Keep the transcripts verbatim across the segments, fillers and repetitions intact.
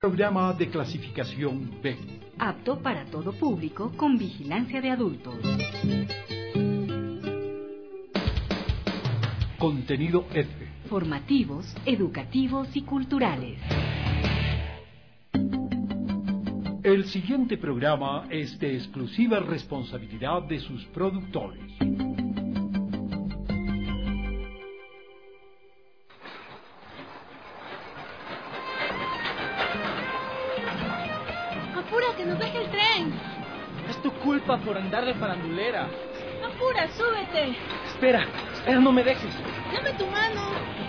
Programa de clasificación B. Apto para todo público con vigilancia de adultos. Contenido F. Formativos, educativos y culturales. El siguiente programa es de exclusiva responsabilidad de sus productores. ¡Apúrate, nos deja el tren! Es tu culpa por andar de farandulera. ¡Apura, súbete! Espera, espera, no me dejes. ¡Dame tu mano!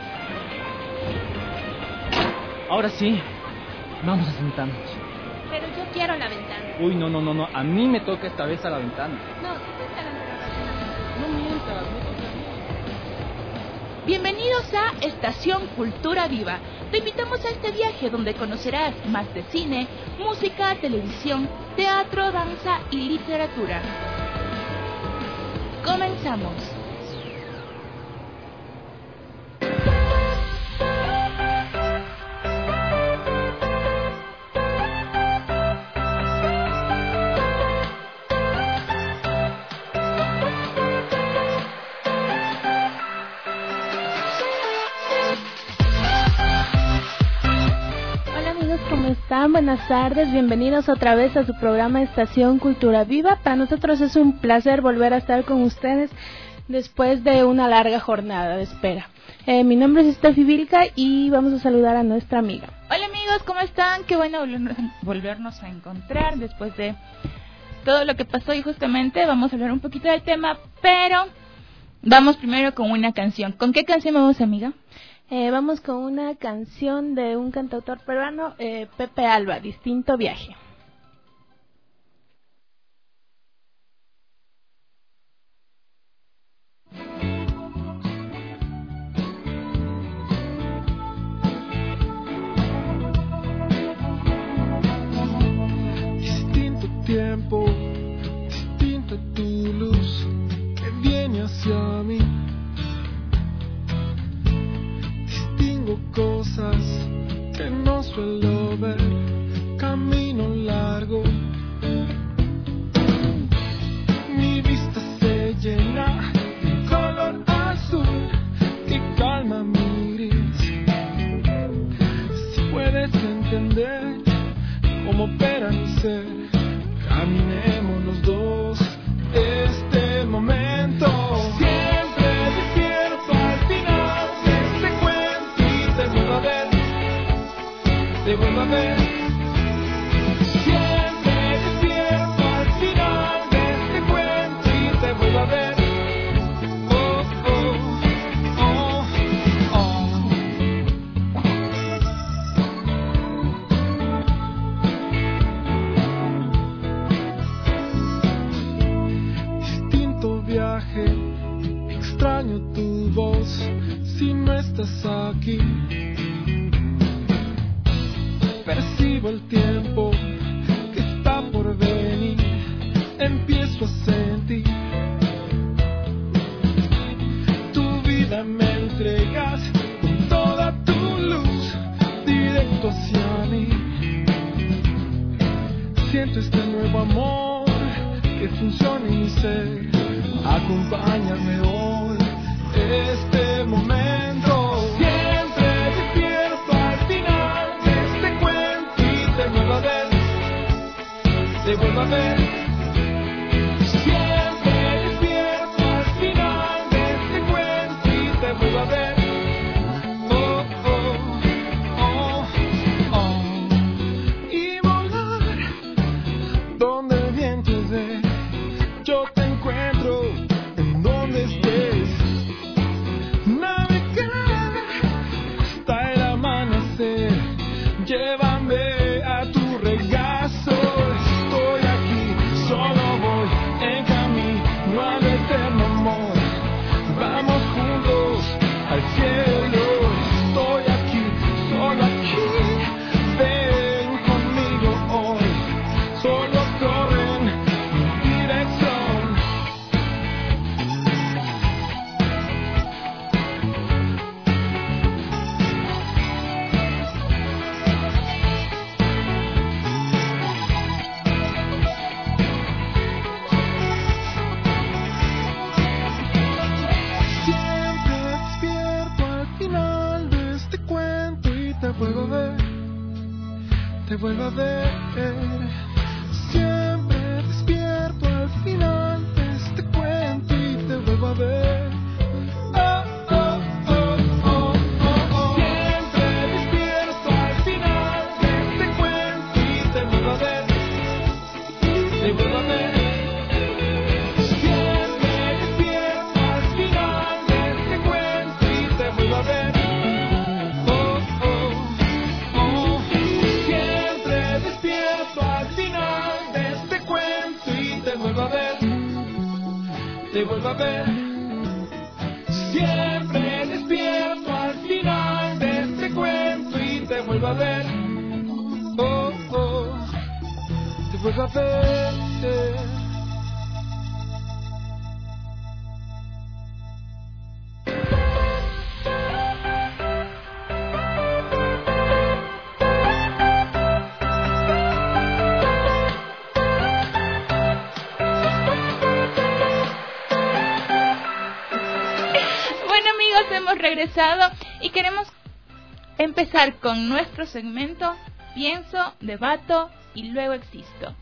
Ahora sí, vamos a sentarnos. Pero yo quiero la ventana. Uy, no, no, no, no, a mí me toca esta vez a la ventana. No, vete a la ventana. No mientas, me toca a mí. Bienvenidos a Estación Cultura Viva. Te invitamos a este viaje donde conocerás más de cine, música, televisión, teatro, danza y literatura. Comenzamos. ¿Cómo están? Buenas tardes, bienvenidos otra vez a su programa Estación Cultura Viva. Para nosotros es un placer volver a estar con ustedes después de una larga jornada de espera. Eh, mi nombre es Steffi Vilca y vamos a saludar a nuestra amiga. Hola amigos, ¿cómo están? Qué bueno volvernos a encontrar después de todo lo que pasó y justamente vamos a hablar un poquito del tema, pero vamos primero con una canción. ¿Con qué canción vamos, amiga? Eh, vamos con una canción de un cantautor peruano, eh, Pepe Alba, Distinto Viaje. Distinto tiempo, distinta tu luz que viene hacia mí. Cosas que no suelo ver, camino largo, mi vista se llena de color azul que calma mi gris. Si puedes entender cómo opera mi ser, caminemos los dos este momento. Te vuelvo a ver, siempre despierto al final de este cuento y te vuelvo a ver. Oh, oh, oh, oh. Distinto viaje, extraño tu voz si no estás aquí. Percibo el tiempo que está por venir, empiezo a sentir tu vida, me entregas con toda tu luz directo hacia mí. Siento este nuevo amor que funciona en mi ser, acompáñame hoy, este momento. Te vuelvo a ver, siempre despierto al final de este cuento y te vuelvo a ver. Oh, oh, oh, oh. Y volar donde el viento esté, yo te encuentro en donde estés. Navegar hasta el amanecer, llévame a tu regazo. Solo voy en camino al eterno amor. Vamos juntos al cielo. Estoy aquí, solo aquí. Ven conmigo hoy. Solo corre en mi dirección. te vuelva a ver. Siempre despierto al final de este cuento y te vuelvo a ver. Oh, oh, oh, oh, oh, oh. Siempre despierto al final de este cuento y te vuelvo a ver. Te vuelvo a ver. Siempre despierto al final de este cuento y te vuelvo a ver. Oh, oh, oh. Siempre despierto al final de este cuento y te vuelvo a ver. Te vuelvo a ver. Siempre despierto al final de este cuento y te vuelvo a ver. Oh, oh. Te vuelvo a ver. Bueno amigos, hemos regresado y queremos empezar con nuestro segmento Pienso, debato y luego existo.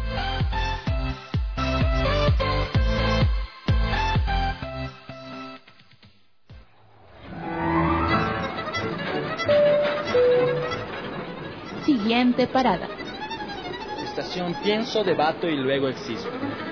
Siguiente parada. Estación Pienso, debato y luego existo.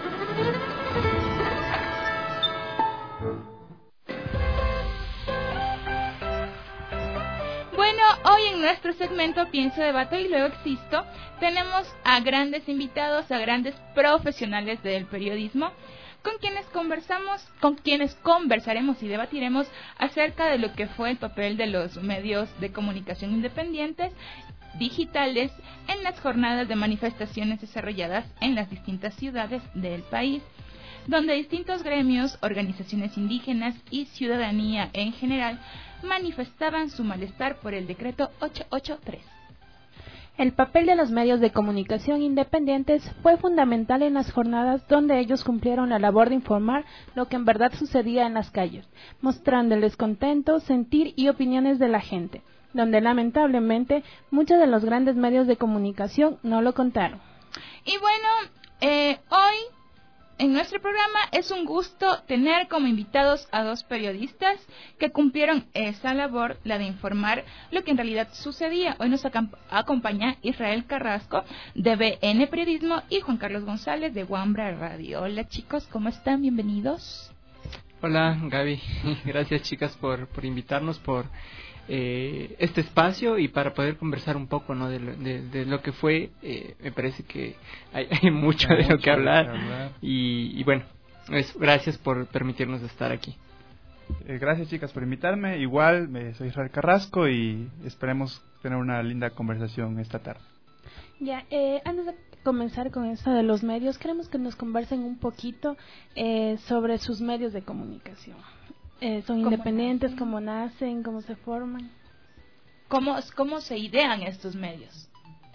Bueno, hoy en nuestro segmento Pienso, debato y luego existo, tenemos a grandes invitados, a grandes profesionales del periodismo, con quienes conversamos, con quienes conversaremos y debatiremos acerca de lo que fue el papel de los medios de comunicación independientes digitales en las jornadas de manifestaciones desarrolladas en las distintas ciudades del país, donde distintos gremios, organizaciones indígenas y ciudadanía en general manifestaban su malestar por el decreto ochocientos ochenta y tres. El papel de los medios de comunicación independientes fue fundamental en las jornadas donde ellos cumplieron la labor de informar lo que en verdad sucedía en las calles, mostrando el descontento, sentir y opiniones de la gente, donde lamentablemente muchos de los grandes medios de comunicación no lo contaron. Y bueno, eh, hoy en nuestro programa es un gusto tener como invitados a dos periodistas que cumplieron esa labor, la de informar lo que en realidad sucedía. Hoy nos acompaña Israel Carrasco de B N Periodismo y Juan Carlos González de Wambra Radio. Hola chicos, ¿cómo están? Bienvenidos. Hola Gaby, gracias chicas por, por invitarnos, por eh, este espacio y para poder conversar un poco, ¿no? de, lo, de, de lo que fue. Eh, me parece que hay, hay mucho hay de mucho lo que hablar, que hablar. Y, y bueno, eso, gracias por permitirnos estar aquí. Eh, gracias chicas por invitarme, igual eh, soy Israel Carrasco y esperemos tener una linda conversación esta tarde. Ya, eh, antes de comenzar con eso de los medios, queremos que nos conversen un poquito eh, sobre sus medios de comunicación. Eh, ¿Son independientes? Nacen? ¿Cómo nacen? ¿Cómo se forman? ¿Cómo, cómo se idean estos medios?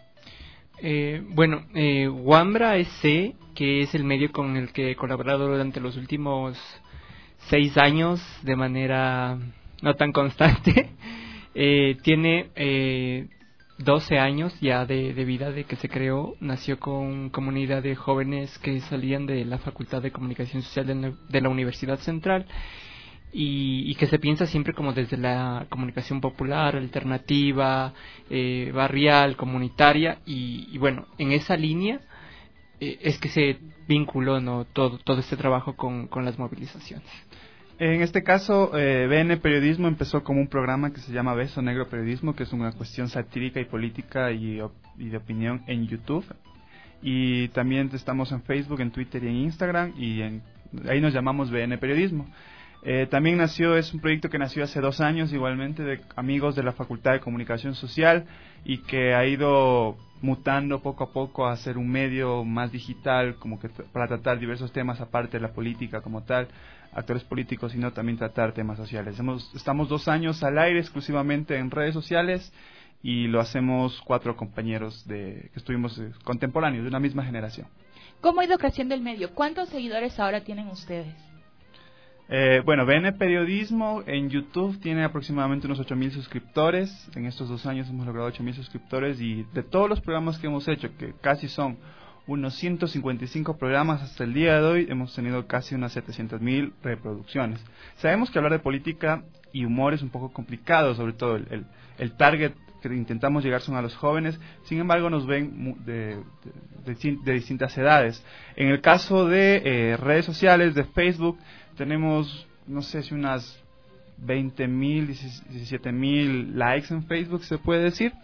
Eh, bueno, eh, Wambra E C, que es el medio con el que he colaborado durante los últimos seis años de manera no tan constante, eh, tiene eh, doce años ya de, de vida de que se creó. Nació con comunidad de jóvenes que salían de la Facultad de Comunicación Social de la, de la Universidad Central y, y que se piensa siempre como desde la comunicación popular, alternativa, eh, barrial, comunitaria y, y bueno, en esa línea eh, es que se vinculó, ¿no? todo, todo este trabajo con, con las movilizaciones. En este caso, eh, B N Periodismo empezó como un programa que se llama Beso Negro Periodismo, que es una cuestión satírica y política y, y de opinión en YouTube. Y también estamos en Facebook, en Twitter y en Instagram, y en, ahí nos llamamos B N Periodismo. Eh, también nació, es un proyecto que nació hace dos años igualmente de amigos de la Facultad de Comunicación Social y que ha ido mutando poco a poco a ser un medio más digital, como que t- para tratar diversos temas aparte de la política como tal, actores políticos, sino también tratar temas sociales. Hemos, estamos dos años al aire exclusivamente en redes sociales y lo hacemos cuatro compañeros de que estuvimos eh, contemporáneos, de una misma generación. ¿Cómo ha ido creciendo el medio? ¿Cuántos seguidores ahora tienen ustedes? Eh, bueno, B N Periodismo en YouTube tiene aproximadamente unos ocho mil suscriptores. En estos dos años hemos logrado ocho mil suscriptores y de todos los programas que hemos hecho, que casi son unos ciento cincuenta y cinco programas hasta el día de hoy, hemos tenido casi unas setecientas mil reproducciones. Sabemos que hablar de política y humor es un poco complicado, sobre todo el, el, el target que intentamos llegar son a los jóvenes, sin embargo nos ven de, de, de, de distintas edades. En el caso de eh, redes sociales, de Facebook, tenemos, no sé si unas veinte mil, diecisiete mil likes en Facebook, se puede decir.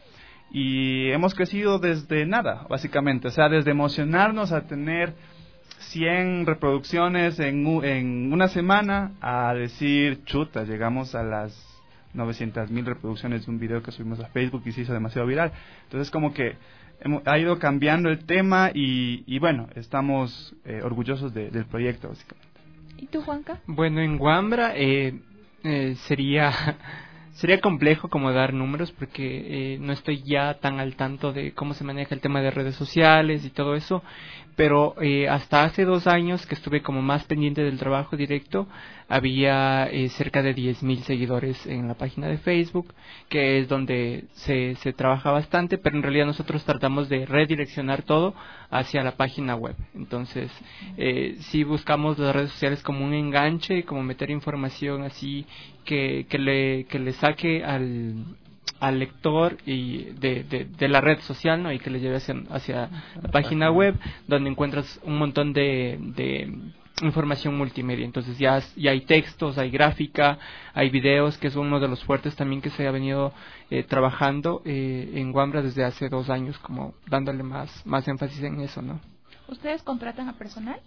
Y hemos crecido desde nada, básicamente, o sea, desde emocionarnos a tener cien reproducciones en, en una semana a decir, chuta, llegamos a las novecientas mil reproducciones de un video que subimos a Facebook y se hizo demasiado viral. Entonces, como que hemos, ha ido cambiando el tema y, y bueno, estamos eh, orgullosos de, del proyecto, básicamente. ¿Y tú, Juanca? Bueno, en Wambra eh, eh, sería... Sería complejo como dar números porque eh, no estoy ya tan al tanto de cómo se maneja el tema de redes sociales y todo eso, pero eh, hasta hace dos años que estuve como más pendiente del trabajo directo, había eh, cerca de diez mil seguidores en la página de Facebook, que es donde se, se trabaja bastante, pero en realidad nosotros tratamos de redireccionar todo hacia la página web. Entonces, eh, sí buscamos las redes sociales como un enganche, como meter información así que, que le que le saque al al lector y de, de, de la red social, ¿no? Y que le lleve hacia, hacia la página web, donde encuentras un montón de, de información multimedia. Entonces ya, ya hay textos, hay gráfica, hay videos, que es uno de los fuertes también que se ha venido eh, trabajando eh, en Wambra desde hace dos años, como dándole más, más énfasis en eso, ¿no? ¿Ustedes contratan a personal?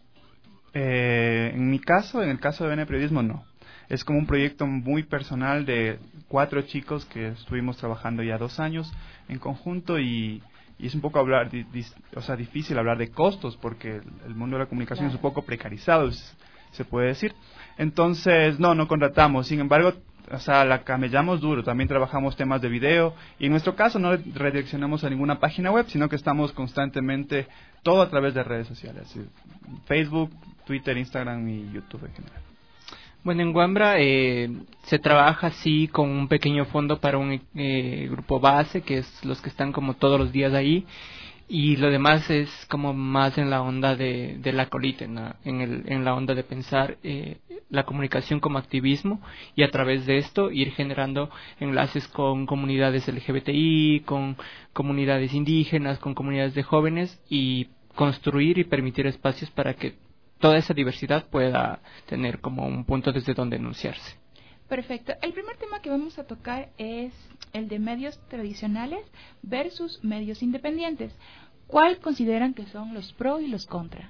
Eh, en mi caso, en el caso de B N Periodismo, no. Es como un proyecto muy personal de cuatro chicos que estuvimos trabajando ya dos años en conjunto y, y es un poco hablar, di, di, o sea, difícil hablar de costos porque el, el mundo de la comunicación claro. es un poco precarizado, es, se puede decir. Entonces, no, no contratamos. Sin embargo, o sea, la camellamos duro. También trabajamos temas de video y en nuestro caso no redireccionamos a ninguna página web, sino que estamos constantemente todo a través de redes sociales, Facebook, Twitter, Instagram y YouTube en general. Bueno, en Wambra eh, se trabaja así con un pequeño fondo para un eh, grupo base, que es los que están como todos los días ahí, y lo demás es como más en la onda de, de la colita, ¿no? en, el, en la onda de pensar eh, la comunicación como activismo y a través de esto ir generando enlaces con comunidades L G B T I, con comunidades indígenas, con comunidades de jóvenes y construir y permitir espacios para que toda esa diversidad pueda tener como un punto desde donde enunciarse. Perfecto. El primer tema que vamos a tocar es el de medios tradicionales versus medios independientes. ¿Cuál consideran que son los pro y los contra?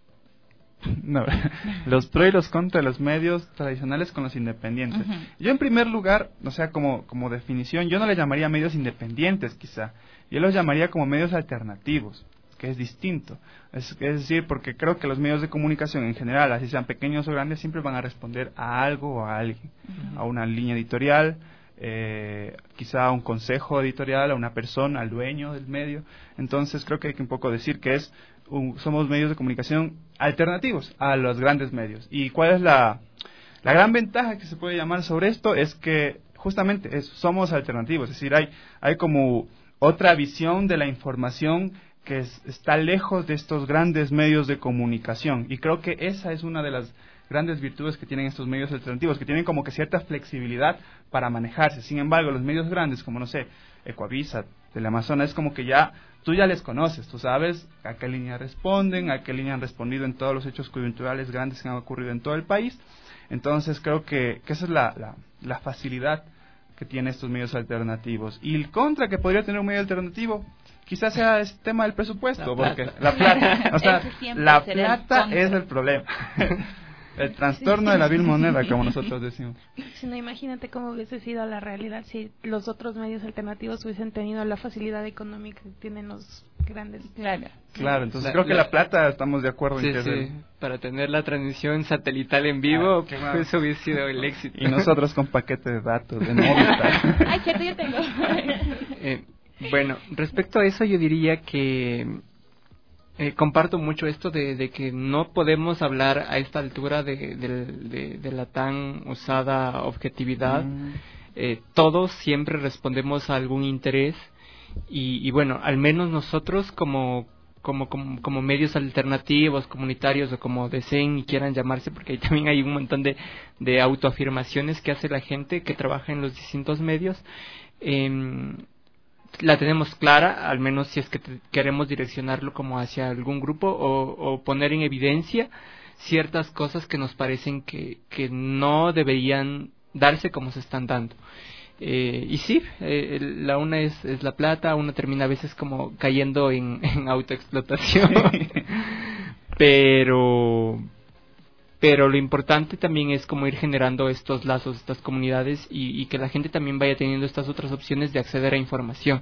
No, los pro y los contra de los medios tradicionales con los independientes. Uh-huh. Yo en primer lugar, o sea, como, como definición, yo no le llamaría medios independientes quizá, yo los llamaría como medios alternativos, que es distinto. Es, es decir, porque creo que los medios de comunicación en general, así sean pequeños o grandes, siempre van a responder a algo o a alguien, uh-huh. a una línea editorial, eh, quizá a un consejo editorial, a una persona, al dueño del medio. Entonces creo que hay que un poco decir que es un, somos medios de comunicación alternativos a los grandes medios. ¿Y cuál es la, la gran ventaja que se puede llamar sobre esto? Es que justamente es, somos alternativos, es decir, hay, hay como otra visión de la información que es, está lejos de estos grandes medios de comunicación, y creo que esa es una de las grandes virtudes que tienen estos medios alternativos, que tienen como que cierta flexibilidad para manejarse. Sin embargo, los medios grandes, como no sé, Ecoavisa, Teleamazonas, es como que ya, tú ya les conoces, tú sabes a qué línea responden, a qué línea han respondido en todos los hechos coyunturales grandes que han ocurrido en todo el país. Entonces creo que, que esa es la, la, la facilidad que tienen estos medios alternativos. Y el contra que podría tener un medio alternativo, quizás sea este tema del presupuesto, la porque plata. la plata, o sea, la plata es el problema. El trastorno de la vil moneda, como nosotros decimos. Si no, imagínate cómo hubiese sido la realidad si los otros medios alternativos hubiesen tenido la facilidad económica que tienen los grandes. Claro, claro entonces la, creo que la, la plata estamos de acuerdo sí, en que sí. es el... Para tener la transmisión satelital en vivo, ah, pues, eso hubiese sido el éxito. Y nosotros con paquete de datos de Movistar. Ay, cierto, yo tengo. eh, bueno, respecto a eso yo diría que eh, comparto mucho esto de, de que no podemos hablar a esta altura de, de, de, de la tan usada objetividad. Mm. Eh, todos siempre respondemos a algún interés y, y bueno, al menos nosotros como, como, como, como medios alternativos, comunitarios o como deseen y quieran llamarse, porque ahí también hay un montón de, de autoafirmaciones que hace la gente que trabaja en los distintos medios, eh, la tenemos clara, al menos si es que te, queremos direccionarlo como hacia algún grupo o, o poner en evidencia ciertas cosas que nos parecen que, que no deberían darse como se están dando. Eh, y sí, eh, la una es, es la plata, una termina a veces como cayendo en, en autoexplotación, pero... pero lo importante también es como ir generando estos lazos, estas comunidades y, y que la gente también vaya teniendo estas otras opciones de acceder a información.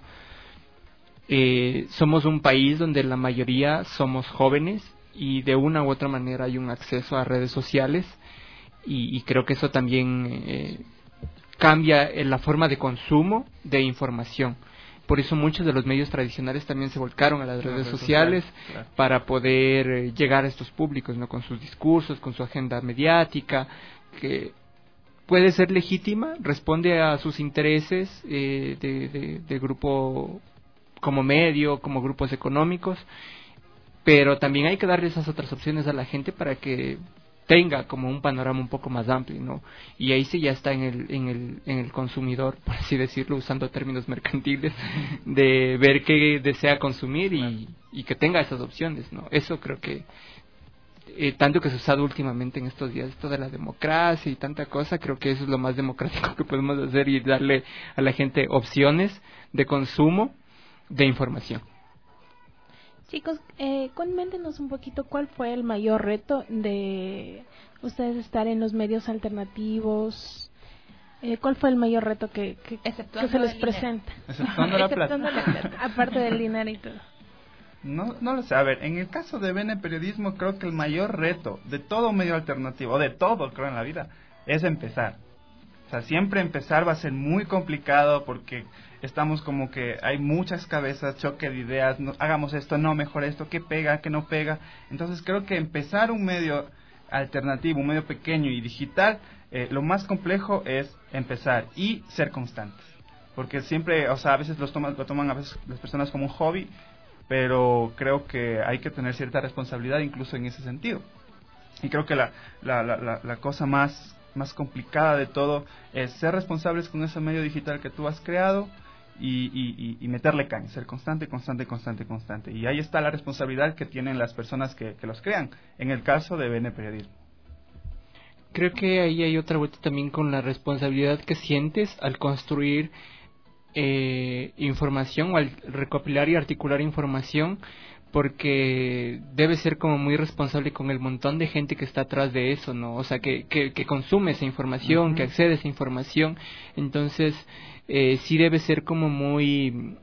Eh, somos un país donde la mayoría somos jóvenes y de una u otra manera hay un acceso a redes sociales y, y creo que eso también eh, cambia en la forma de consumo de información. Por eso muchos de los medios tradicionales también se volcaron a las redes, redes sociales, sociales claro. para poder eh, llegar a estos públicos, ¿no? Con sus discursos, con su agenda mediática, que puede ser legítima, responde a sus intereses eh, de, de, de grupo como medio, como grupos económicos, pero también hay que darle esas otras opciones a la gente para que tenga como un panorama un poco más amplio, ¿no? Y ahí sí ya está en el en el en el consumidor, por así decirlo, usando términos mercantiles, de ver qué desea consumir y, y que tenga esas opciones, ¿no? Eso creo que eh, tanto que se ha usado últimamente en estos días, esto de la democracia y tanta cosa, creo que eso es lo más democrático que podemos hacer y darle a la gente opciones de consumo de información. Chicos, eh, coméntenos un poquito cuál fue el mayor reto de ustedes estar en los medios alternativos. Eh, ¿Cuál fue el mayor reto que, que, que se les presenta? Exceptuando la plata. la plata. Aparte del dinero y todo. No, no lo sé. A ver, en el caso de B N Periodismo, creo que el mayor reto de todo medio alternativo, de todo creo en la vida, es empezar. O sea, siempre empezar va a ser muy complicado porque estamos como que hay muchas cabezas, choque de ideas, no, hagamos esto, no, mejor esto, qué pega, qué no pega. Entonces creo que empezar un medio alternativo, un medio pequeño y digital, eh, lo más complejo es empezar y ser constantes. Porque siempre, o sea, a veces los toman, lo toman a veces las personas como un hobby, pero creo que hay que tener cierta responsabilidad incluso en ese sentido. Y creo que la, la, la, la, la cosa más más complicada de todo es ser responsables con ese medio digital que tú has creado y, y, y meterle caña, ser constante, constante, constante, constante. Y ahí está la responsabilidad que tienen las personas que, que los crean, en el caso de B N Periodismo. Creo que ahí hay otra vuelta también con la responsabilidad que sientes al construir eh, información o al recopilar y articular información, porque debe ser como muy responsable con el montón de gente que está atrás de eso, ¿no? O sea, que, que, que consume esa información, uh-huh. que accede a esa información. Entonces, eh, sí debe ser como muy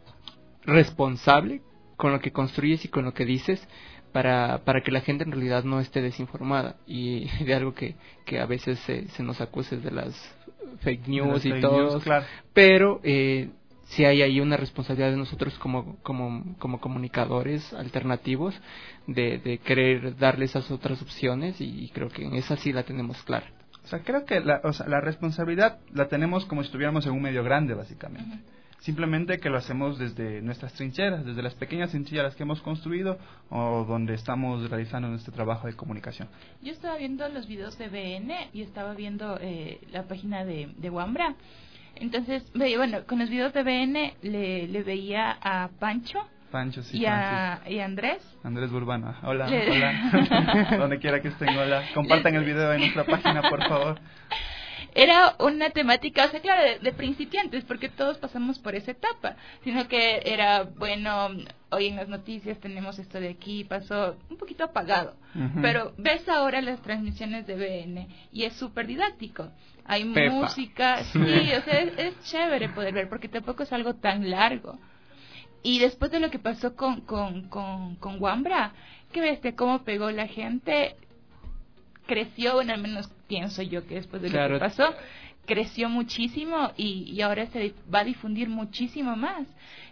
responsable con lo que construyes y con lo que dices para, para que la gente en realidad no esté desinformada. Y de algo que, que a veces se, se nos acuse de las fake news y todo. Claro. Pero... Eh, sí hay ahí una responsabilidad de nosotros como como como comunicadores alternativos de, de querer darle esas otras opciones y, y creo que en esa sí la tenemos clara. O sea, creo que la, o sea, la responsabilidad la tenemos como si estuviéramos en un medio grande, básicamente. Uh-huh. Simplemente que lo hacemos desde nuestras trincheras, desde las pequeñas trincheras que hemos construido o donde estamos realizando nuestro trabajo de comunicación. Yo estaba viendo los videos de B N y estaba viendo eh, la página de, de Wambra. Entonces, bueno, con los videos de B N le, le veía a Pancho, Pancho sí, y, a, y a Andrés. Andrés Burbana. Hola, le... hola. Donde quiera que estén, hola. Compartan el video en nuestra página, por favor. Era una temática, o sea, claro, de, de principiantes, porque todos pasamos por esa etapa, sino que era, bueno, hoy en las noticias tenemos esto de aquí, pasó un poquito apagado, uh-huh. pero ves ahora las transmisiones de B N y es súper didáctico. Hay Pepa. música, sí, o sea, es, es chévere poder ver, porque tampoco es algo tan largo. Y después de lo que pasó con con con, con Wambra, que ves de cómo pegó la gente, creció, bueno, al menos pienso yo que después de claro. lo que pasó, creció muchísimo y, y ahora se va a difundir muchísimo más.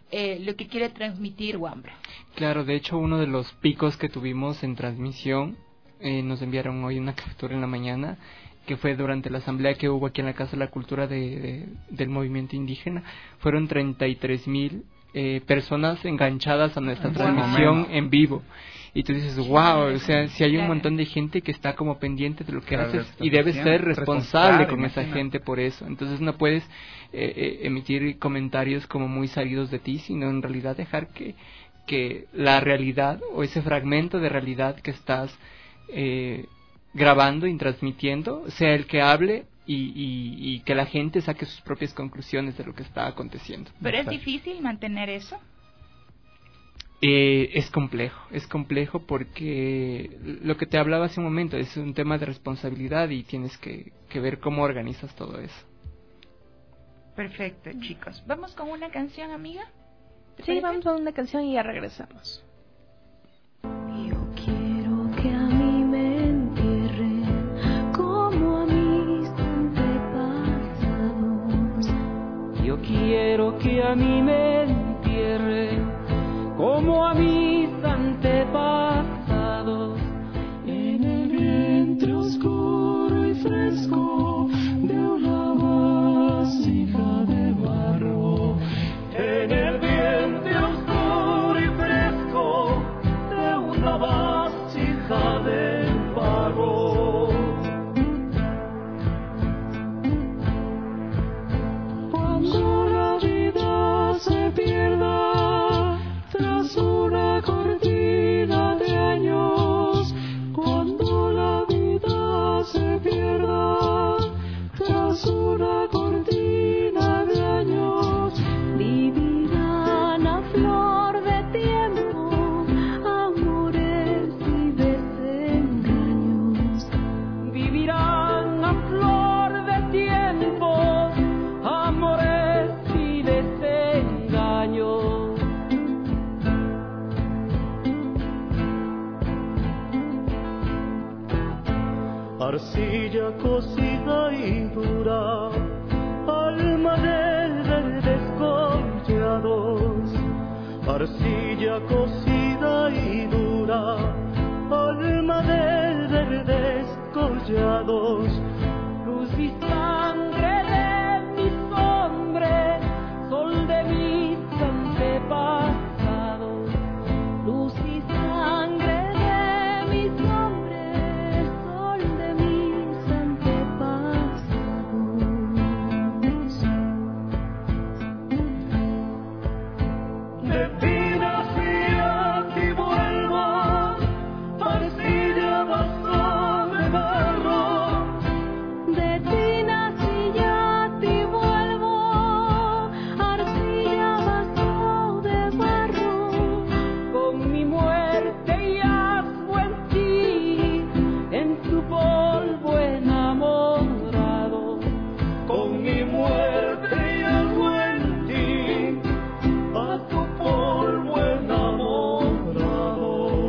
eh, lo que quiere transmitir Wambra. Claro, de hecho uno de los picos que tuvimos en transmisión, eh, nos enviaron hoy una captura en la mañana, que fue durante la asamblea que hubo aquí en la Casa de la Cultura de, de, del movimiento indígena. Fueron treinta y tres mil eh, personas enganchadas a nuestra En transmisión momento. en vivo. Y tú dices, wow, o sea, si hay un montón de gente que está como pendiente de lo que Claro, haces está y debes haciendo, ser responsable responsable, con esa imagina. gente por eso. Entonces no puedes eh, eh, emitir comentarios como muy salidos de ti, sino en realidad dejar que, que la realidad o ese fragmento de realidad que estás eh, grabando y transmitiendo sea el que hable y, y, y que la gente saque sus propias conclusiones de lo que está aconteciendo. Pero es Exacto. difícil mantener eso. Eh, es complejo, es complejo porque lo que te hablaba hace un momento es un tema de responsabilidad y tienes que, que ver cómo organizas todo eso. Perfecto, chicos. ¿Vamos con una canción, amiga? ¿Te Sí, parece? vamos a una canción y ya regresamos. Yo quiero que a mí me entierren como a mis antepasados. Yo quiero que a mí me entierren como a mis antepasados, en el vientre oscuro y fresco de una vasija de barro, en el vientre oscuro y fresco de una vasija de barro. Cuando la vida se pierda tras una cortina de años, cuando la vida se pierda tras una cortina de años, Vivirán a flor de tiempo amores y desengaños. vivirán a flor de tiempo amores y desengaños. Arcilla cocida y dura, alma de verdes collados. Arcilla cocida y dura, alma de verdes collados. Luz y sangre de mis hombres, sol de mis antepasados. Luz y sangre de mis hombres, sol de mis antepasados. De ti nací, a ti vuelvo, arcilla vaso de barro. De ti nací y a ti vuelvo, arcilla vaso de barro. Con mi muerte yazgo en ti, en tu polvo enamorado. Con mi muerte yazgo en ti, a tu polvo enamorado.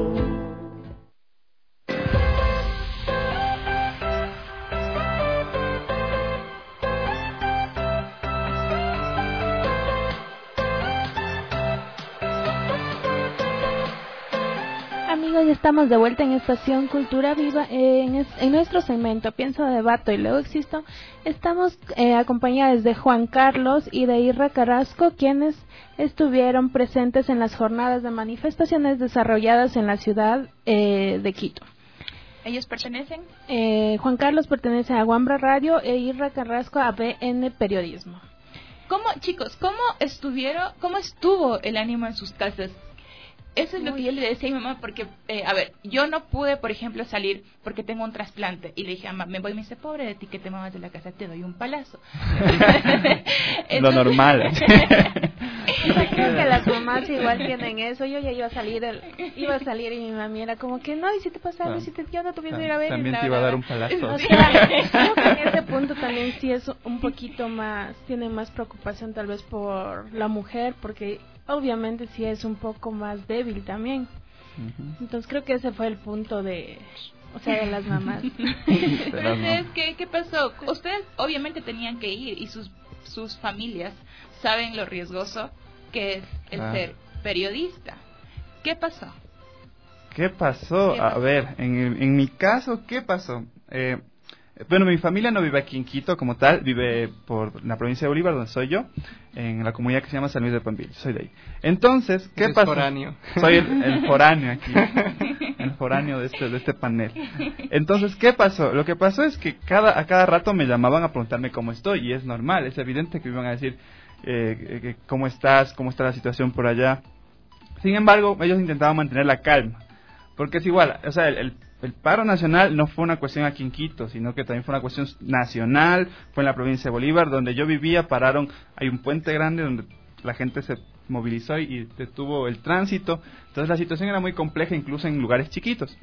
Amigos, ya estamos de vuelta en Estación Cultura Viva. Eh, en, es- en nuestro segmento Pienso, Debato y Luego Existo, estamos eh, acompañadas de Juan Carlos y de Irra Carrasco, quienes estuvieron presentes en las jornadas de manifestaciones desarrolladas en la ciudad eh, de Quito. ¿Ellos pertenecen? Eh, Juan Carlos pertenece a Wambra Radio e Irra Carrasco a B N Periodismo. ¿Cómo, chicos, cómo estuvieron, cómo estuvo el ánimo en sus casas? Eso es lo que yo le decía a mi mamá, porque, eh, a ver, yo no pude, por ejemplo, salir porque tengo un trasplante. Y le dije, mamá, me voy, me dice, pobre de ti que te mamas de la casa, te doy un palazo. Lo normal. Yo creo que las mamás igual tienen eso. Yo ya iba a salir, el- iba a salir y mi mami era como que, no, y si te pasa algo, Ah. si te, yo no te voy a ir a ver. También y te bla, iba a bla, dar bla. un palazo. O sea, creo que en ese punto también sí es un poquito más, tienen más preocupación tal vez por la mujer, porque obviamente sí es un poco más débil también. Ujú. Entonces creo que ese fue el punto de, o sea, de las mamás. Pero Pero ustedes, no. ¿qué, ¿qué pasó? Ustedes obviamente tenían que ir y sus, sus familias saben lo riesgoso que es el Ah. ser periodista. ¿Qué pasó? ¿Qué pasó? ¿Qué A pasó? ver, en, en mi caso, ¿qué pasó? Eh, bueno, mi familia no vive aquí en Quito como tal, vive por la provincia de Bolívar, donde soy yo, en la comunidad que se llama San Luis de Pambil, soy de ahí. Entonces, ¿qué Eres pasó? foráneo. Soy el, el foráneo aquí, el foráneo de este, de este panel. Entonces, ¿qué pasó? Lo que pasó es que cada, a cada rato me llamaban a preguntarme cómo estoy, y es normal, es evidente que me iban a decir eh, que, cómo estás, cómo está la situación por allá. Sin embargo, ellos intentaban mantener la calma, porque es igual, o sea, el, el, el paro nacional no fue una cuestión aquí en Quito, sino que también fue una cuestión nacional, fue en la provincia de Bolívar, donde yo vivía, pararon, hay un puente grande donde la gente se movilizó y, y detuvo el tránsito, entonces la situación era muy compleja incluso en lugares chiquitos.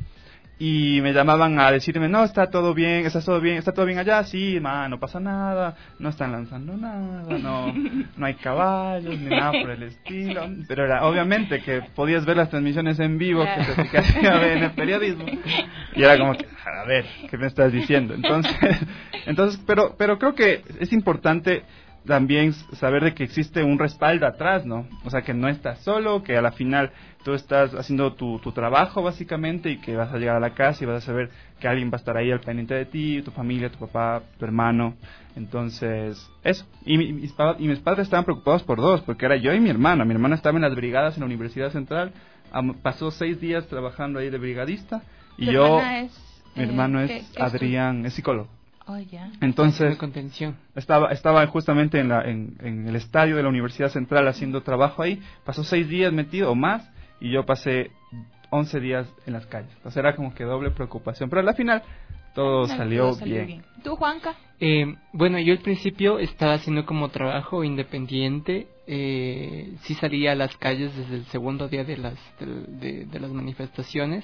Y me llamaban a decirme, no, está todo bien, está todo bien, está todo bien allá, sí, ma, no pasa nada, no están lanzando nada, no, no hay caballos, ni nada por el estilo. Pero era obviamente que podías ver las transmisiones en vivo que se que hacía en el periodismo. Y era como que, a ver, ¿qué me estás diciendo? Entonces, entonces pero, pero creo que es importante también saber de que existe un respaldo atrás, ¿no? O sea, que no estás solo, que a la final tú estás haciendo tu, tu trabajo básicamente y que vas a llegar a la casa y vas a saber que alguien va a estar ahí al pendiente de ti, tu familia, tu papá, tu hermano. Entonces, eso. Y, mi- mis, pa- y mis padres estaban preocupados por dos, porque era yo y mi hermana. Mi hermana estaba en las brigadas en la Universidad Central, am- pasó seis días trabajando ahí de brigadista y ¿Tu yo, hermana es, mi eh, hermano qué- es qué Adrián, es psicólogo. Oh, ya. Entonces, De contención. estaba estaba justamente en, la, en, en el estadio de la Universidad Central haciendo trabajo ahí, pasó seis días metido o más, y yo pasé once días en las calles. O sea, era como que doble preocupación, pero al final todo No, salió todo salió bien. bien. ¿Tú, Juanca? Eh, bueno, yo al principio estaba haciendo como trabajo independiente. Eh, sí salía a las calles desde el segundo día de las de, de- de las manifestaciones.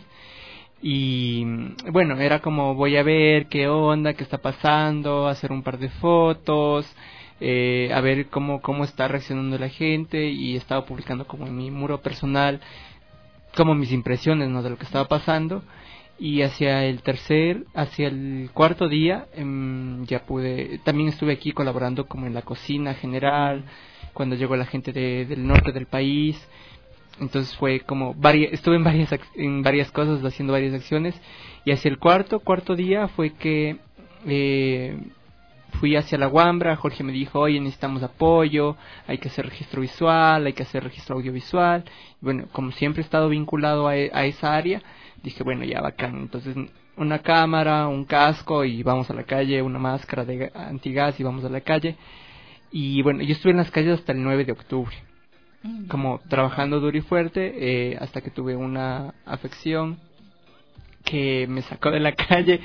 Y bueno, era como voy a ver qué onda, qué está pasando, hacer un par de fotos, eh, a ver cómo cómo está reaccionando la gente, y estaba publicando como en mi muro personal como mis impresiones, ¿no?, de lo que estaba pasando. Y hacia el tercer, hacia el cuarto día, em, ya pude, también estuve aquí colaborando como en la cocina general, cuando llegó la gente de, del norte del país. Entonces fue como, vari, estuve en varias, ac- en varias cosas, haciendo varias acciones. Y hacia el cuarto, cuarto día fue que eh, fui hacia la Wambra. Jorge me dijo, oye, necesitamos apoyo, hay que hacer registro visual, hay que hacer registro audiovisual. Y bueno, como siempre he estado vinculado a, e- a esa área, dije, bueno, ya bacán. Entonces, una cámara, un casco y vamos a la calle, una máscara de ga- antigas y vamos a la calle. Y bueno, yo estuve en las calles hasta el nueve de octubre, como trabajando duro y fuerte, eh, hasta que tuve una afección que me sacó de la calle.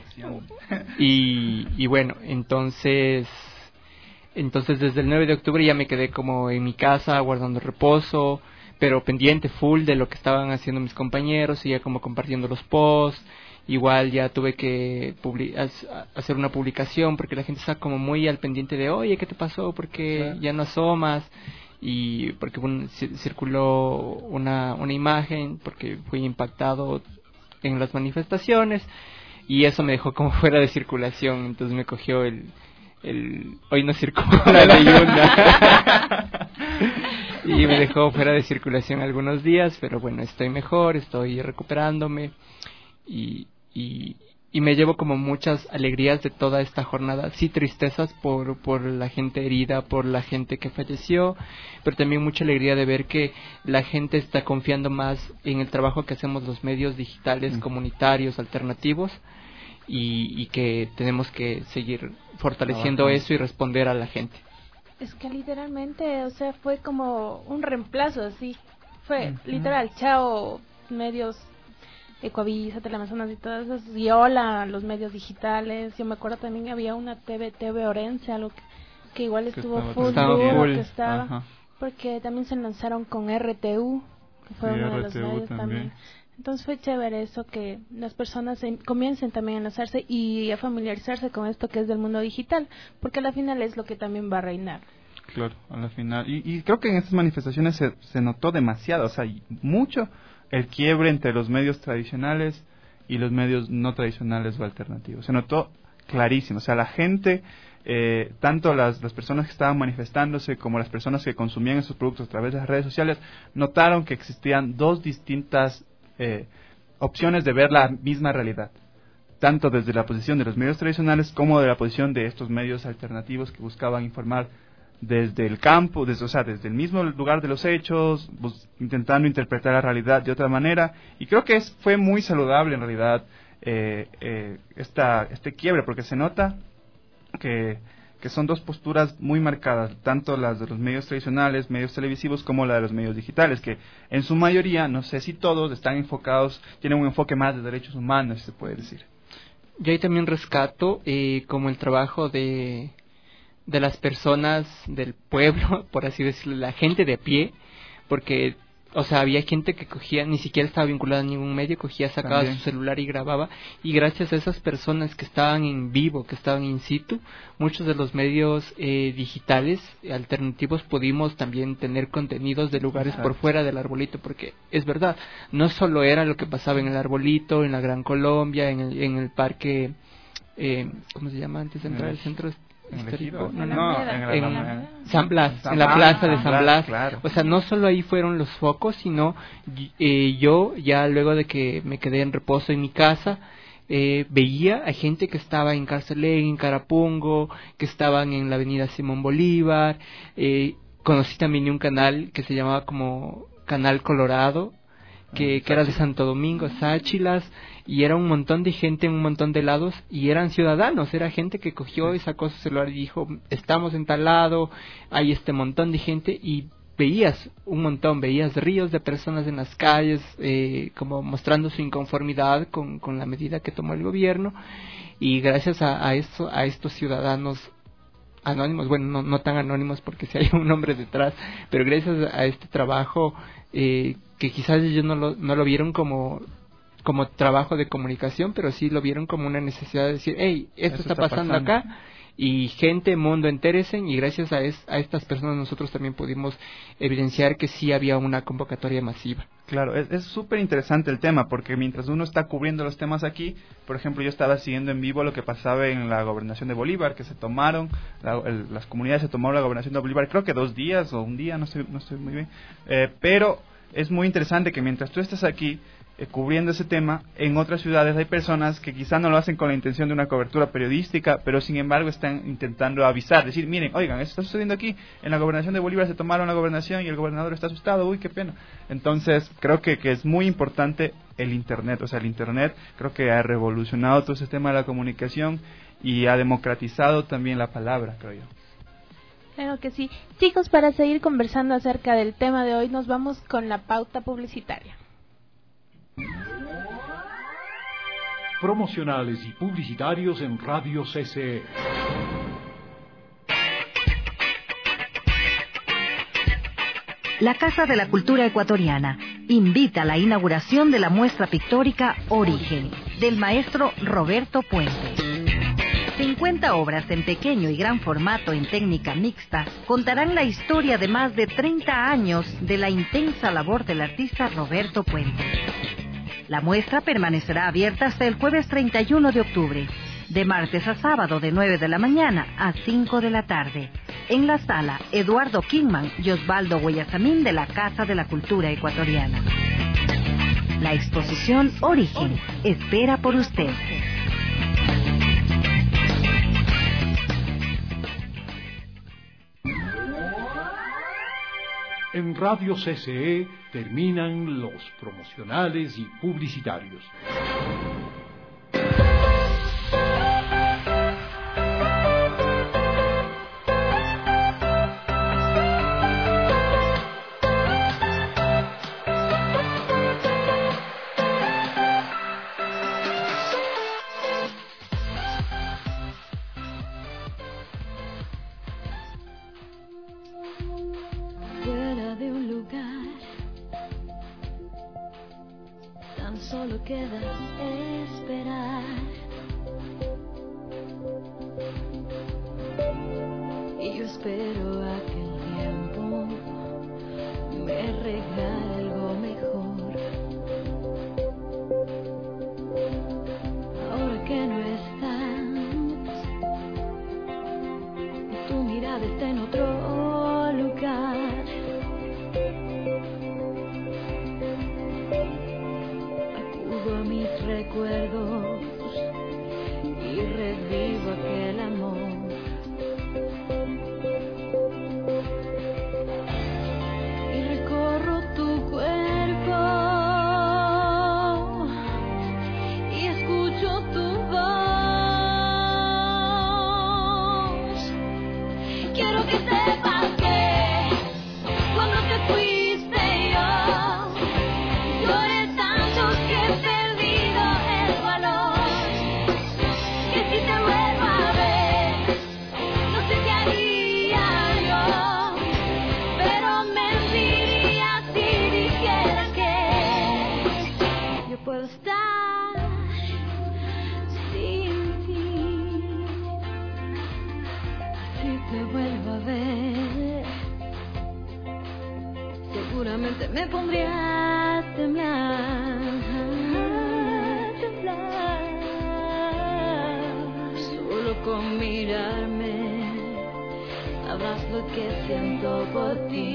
Y, y bueno, entonces entonces desde el nueve de octubre ya me quedé como en mi casa guardando reposo, pero pendiente full de lo que estaban haciendo mis compañeros, y ya como compartiendo los posts. Igual ya tuve que publi- as- hacer una publicación porque la gente está como muy al pendiente de, oye, ¿qué te pasó? ¿Por qué Claro. ya no asomas? Y porque un- ci- circuló una, una imagen, porque fui impactado en las manifestaciones, y eso me dejó como fuera de circulación. Entonces me cogió el, el hoy no circula la Yunda. Y me dejó fuera de circulación algunos días, pero bueno, estoy mejor, estoy recuperándome, y, y, y me llevo como muchas alegrías de toda esta jornada, sí, tristezas por, por la gente herida, por la gente que falleció, pero también mucha alegría de ver que la gente está confiando más en el trabajo que hacemos los medios digitales, Mm. comunitarios, alternativos, y, y que tenemos que seguir fortaleciendo Trabajando. eso y responder a la gente. Es que literalmente, o sea, fue como un reemplazo, así. Fue Ujú. literal, chao, medios, Ecoavisa, Teleamazonas y todas esas, y hola, los medios digitales. Yo me acuerdo también había una T V, T V Orense, algo que, que igual Que estuvo estaba full Estaba duro, full, que estaba, ajá. porque también se lanzaron con R T U, que fue Sí, uno de los R T U medios también. también. Entonces fue chévere eso, que las personas se- comiencen también a enlazarse y a familiarizarse con esto que es del mundo digital, porque al final es lo que también va a reinar. Claro, a la final. Y, y creo que en estas manifestaciones se, se notó demasiado, o sea, y mucho el quiebre entre los medios tradicionales y los medios no tradicionales o alternativos. Se notó clarísimo, o sea, la gente eh, tanto las, las personas que estaban manifestándose como las personas que consumían esos productos a través de las redes sociales notaron que existían dos distintas eh, opciones de ver la misma realidad, tanto desde la posición de los medios tradicionales como de la posición de estos medios alternativos que buscaban informar desde el campo, desde, o sea, desde el mismo lugar de los hechos, pues, intentando interpretar la realidad de otra manera. Y creo que es, fue muy saludable en realidad eh, eh, esta, este quiebre, porque se nota que, que son dos posturas muy marcadas, tanto las de los medios tradicionales, medios televisivos, como la de los medios digitales, que en su mayoría, no sé si todos, están enfocados, tienen un enfoque más de derechos humanos, si se puede decir. Yo ahí también rescato eh, como el trabajo de... de las personas del pueblo, por así decirlo, la gente de a pie, porque, o sea, había gente que cogía, ni siquiera estaba vinculada a ningún medio, cogía, sacaba También. su celular y grababa, y gracias a esas personas que estaban en vivo, que estaban in situ, muchos de los medios eh, digitales alternativos pudimos también tener contenidos de lugares Exacto. por fuera del arbolito, porque es verdad, no solo era lo que pasaba en el arbolito, en la Gran Colombia, en el, en el parque, eh, ¿cómo se llama antes de entrar al centro? Histórico, no, no, no, en, en, en San Blas, San en la plaza de San Blas, claro. O sea, no solo ahí fueron los focos, sino eh, yo ya luego de que me quedé en reposo en mi casa, eh, veía a gente que estaba en Carcelén, en Carapungo, que estaban en la avenida Simón Bolívar, eh, conocí también un canal que se llamaba como Canal Colorado, que, que era de Santo Domingo, Sáchilas, y era un montón de gente en un montón de lados, y eran ciudadanos, era gente que cogió y sacó su celular y dijo, estamos en tal lado, hay este montón de gente, y veías un montón, veías ríos de personas en las calles, eh, como mostrando su inconformidad con, con la medida que tomó el gobierno, y gracias a, a, esto, a estos ciudadanos anónimos, bueno, no, no tan anónimos porque si hay un nombre detrás, pero gracias a este trabajo, eh, que quizás ellos no lo, no lo vieron como como trabajo de comunicación, pero sí lo vieron como una necesidad de decir, hey, esto está, está pasando, pasando acá, y gente, mundo, entéresen, y gracias a, es, a estas personas nosotros también pudimos evidenciar que sí había una convocatoria masiva. Claro, es súper interesante el tema, porque mientras uno está cubriendo los temas aquí, por ejemplo, yo estaba siguiendo en vivo lo que pasaba en la gobernación de Bolívar, que se tomaron, la, el, las comunidades se tomaron la gobernación de Bolívar, creo que dos días o un día, no sé, no sé muy bien, eh, pero es muy interesante que mientras tú estás aquí, Eh, cubriendo ese tema, en otras ciudades hay personas que quizá no lo hacen con la intención de una cobertura periodística, pero sin embargo están intentando avisar, decir, miren, oigan, esto está sucediendo aquí, en la gobernación de Bolívar se tomaron la gobernación y el gobernador está asustado, uy, qué pena. Entonces, creo que, que es muy importante el Internet, o sea, el Internet creo que ha revolucionado todo ese tema de la comunicación y ha democratizado también la palabra, creo yo. Claro que sí. Chicos, para seguir conversando acerca del tema de hoy, nos vamos con la pauta publicitaria. Promocionales y publicitarios en Radio C C E. La Casa de la Cultura Ecuatoriana invita a la inauguración de la muestra pictórica Origen, del maestro Roberto Puente. cincuenta obras en pequeño y gran formato en técnica mixta contarán la historia de más de treinta años de la intensa labor del artista Roberto Puente. La muestra permanecerá abierta hasta el jueves treinta y uno de octubre, de martes a sábado de nueve de la mañana a cinco de la tarde, en la sala Eduardo Kingman y Osvaldo Guayasamín de la Casa de la Cultura Ecuatoriana. La exposición Origen espera por usted. En Radio C C E terminan los promocionales y publicitarios. Solo queda esperar, y yo espero a que el tiempo me regale algo mejor. Ahora que no estás, recuerdos y revivo aquel amor. Y recorro tu cuerpo y escucho tu voz. Quiero que sepas que cuando te fuiste yo lloré tanto que he perdido el valor. Que si te vuelvo a ver, no sé qué haría yo, pero mentiría si dijera que yo puedo estar sin ti. Si te vuelvo a ver, seguramente me pondría a temblar, temblar. Solo con mirarme sabrás lo que siento por ti.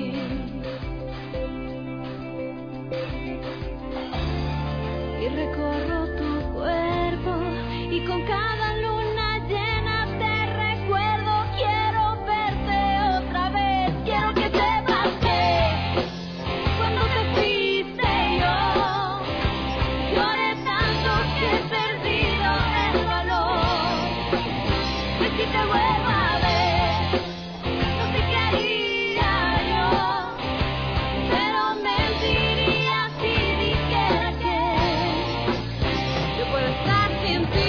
Y recorro tu cuerpo y con cada luna llena te recuerdo. Quiero verte otra vez. Quiero que sepas que cuando te fuiste yo lloré tanto que he perdido el valor. Que si te vuelvo a ver, no sé qué haría yo, pero mentiría si dijera que yo puedo estar sin ti.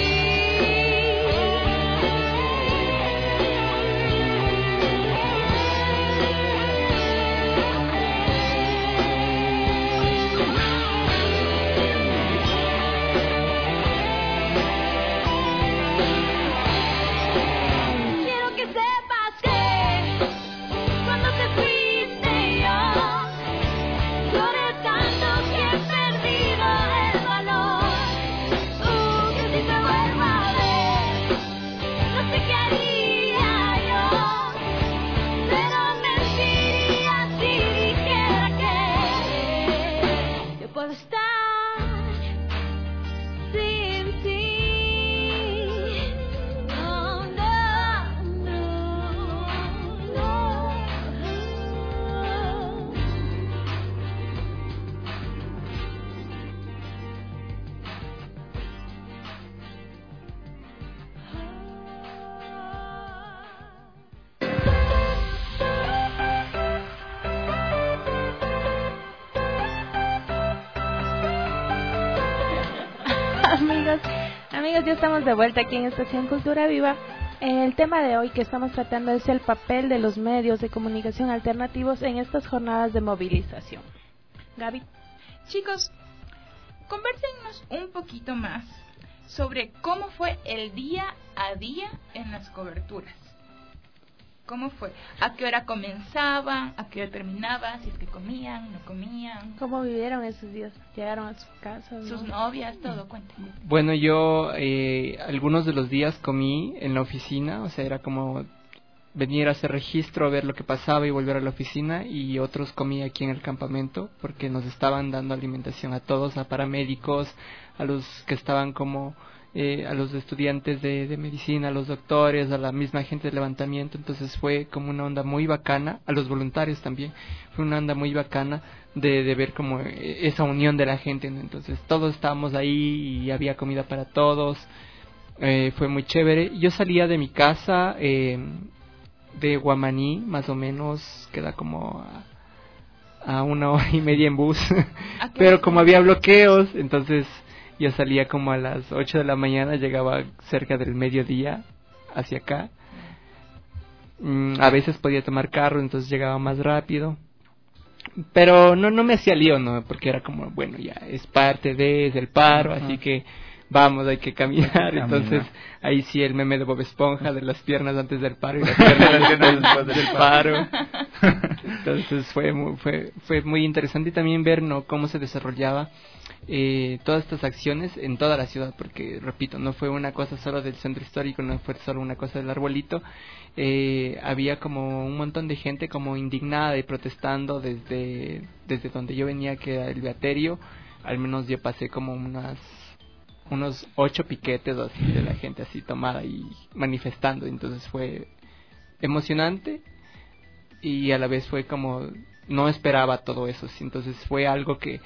Quiero que sepas que cuando te fuiste yo lloré tanto que he perdido el valor. Uh, que si te vuelvo a ver, no sé qué haría yo, pero mentiría si dijera que yo puedo estar sin ti. No, no, no, no. Amigos, amigos, ya estamos de vuelta aquí en Estación Cultura Viva. El tema de hoy que estamos tratando es el papel de los medios de comunicación alternativos en estas jornadas de movilización. Gaby. Chicos, convérsenos un poquito más sobre cómo fue el día a día en las coberturas. ¿Cómo fue? ¿A qué hora comenzaban? ¿A qué hora terminaba? Si es que comían, no comían. ¿Cómo vivieron esos días? ¿Llegaron a su casa? ¿no? Sus novias, todo, cuéntenme. Bueno, yo eh, algunos de los días comí en la oficina, o sea, era como venir a hacer registro, ver lo que pasaba y volver a la oficina, y otros comí aquí en el campamento porque nos estaban dando alimentación a todos, a paramédicos, a los que estaban como eh, a los estudiantes de, de medicina, a los doctores, a la misma gente de levantamiento. Entonces fue como una onda muy bacana, a los voluntarios también, fue una onda muy bacana de, de ver como esa unión de la gente, ¿no? Entonces todos estábamos ahí y había comida para todos, eh, fue muy chévere. Yo salía de mi casa eh, de Guamaní, más o menos, queda como a, a una hora y media en bus, pero como había bloqueos, entonces yo salía como a las ocho de la mañana, llegaba cerca del mediodía hacia acá. Mm, a veces podía tomar carro, entonces llegaba más rápido. Pero no no me hacía lío, ¿no? Porque era como, bueno, ya es parte de, es el paro, uh-huh. Así que vamos, hay que caminar. Hay que entonces caminar. Ahí sí el meme de Bob Esponja, de las piernas antes del paro y las piernas después del paro. Entonces fue muy, fue, fue muy interesante, y también ver, ¿no?, cómo se desarrollaba eh, todas estas acciones en toda la ciudad, porque, repito, no fue una cosa solo del centro histórico, no fue solo una cosa del arbolito. Eh, había como un montón de gente como indignada y protestando desde, desde donde yo venía, que era el Beaterio. Al menos yo pasé como unas unos ocho piquetes así de la gente así tomada y manifestando. Entonces fue emocionante y a la vez fue como no esperaba todo eso. Entonces fue algo que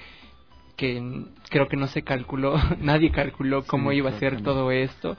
que creo que no se calculó, nadie calculó cómo sí, iba a ser todo esto.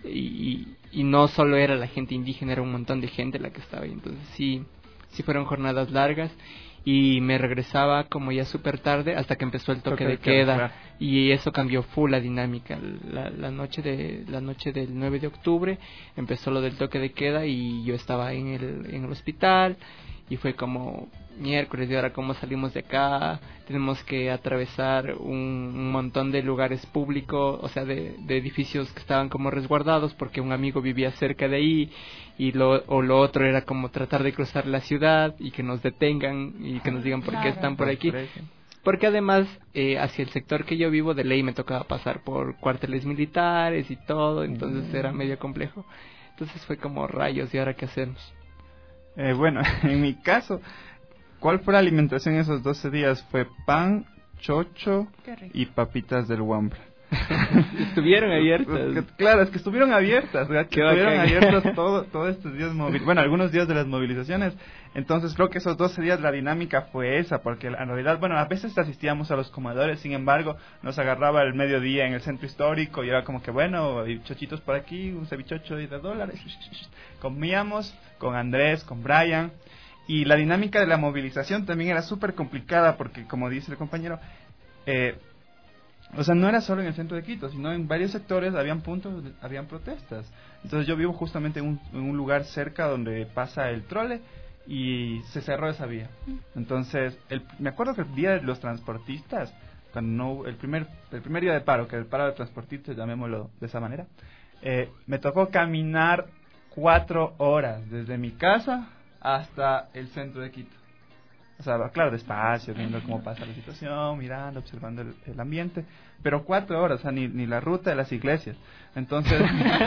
Y, y no solo era la gente indígena, era un montón de gente la que estaba ahí. Entonces sí, sí fueron jornadas largas y me regresaba como ya súper tarde hasta que empezó el toque, toque de queda, claro. Y eso cambió full la dinámica. La, la noche de la noche del nueve de octubre empezó lo del toque de queda y yo estaba en el, en el hospital y fue como miércoles, y ahora cómo salimos de acá, tenemos que atravesar un, un montón de lugares públicos, o sea, de, de edificios que estaban como resguardados porque un amigo vivía cerca de ahí, y lo, o lo otro era como tratar de cruzar la ciudad y que nos detengan y que nos digan por qué están por aquí. Porque además, eh, hacia el sector que yo vivo, de ley me tocaba pasar por cuarteles militares y todo, entonces era medio complejo. Entonces fue como rayos, ¿y ahora qué hacemos? Eh, bueno, en mi caso, ¿cuál fue la alimentación esos doce días? Fue pan, chocho y papitas del Wambra. Estuvieron abiertas. Claro, es que estuvieron abiertas, ¿verdad? Que estuvieron abiertas todo, todos estos días, movil... bueno, algunos días de las movilizaciones. Entonces creo que esos doce días la dinámica fue esa, porque en realidad, bueno, a veces asistíamos a los comedores, sin embargo, nos agarraba el mediodía en el centro histórico y era como que, bueno, y chochitos por aquí, un cevichocho de dólares. Comíamos con Andrés, con Brian. Y la dinámica de la movilización también era súper complicada porque, como dice el compañero, eh, o sea, no era solo en el centro de Quito, sino en varios sectores habían puntos, habían protestas. Entonces yo vivo justamente en un, en un lugar cerca donde pasa el trole y se cerró esa vía. Entonces, el, me acuerdo que el día de los transportistas, cuando no, el primer el primer día de paro, que el paro de transportistas, llamémoslo de esa manera, eh, me tocó caminar cuatro horas desde mi casa hasta el centro de Quito. O sea, claro, despacio, viendo cómo pasa la situación, mirando, observando el, el ambiente, pero cuatro horas, o sea, ni, ni la ruta de las iglesias. Entonces,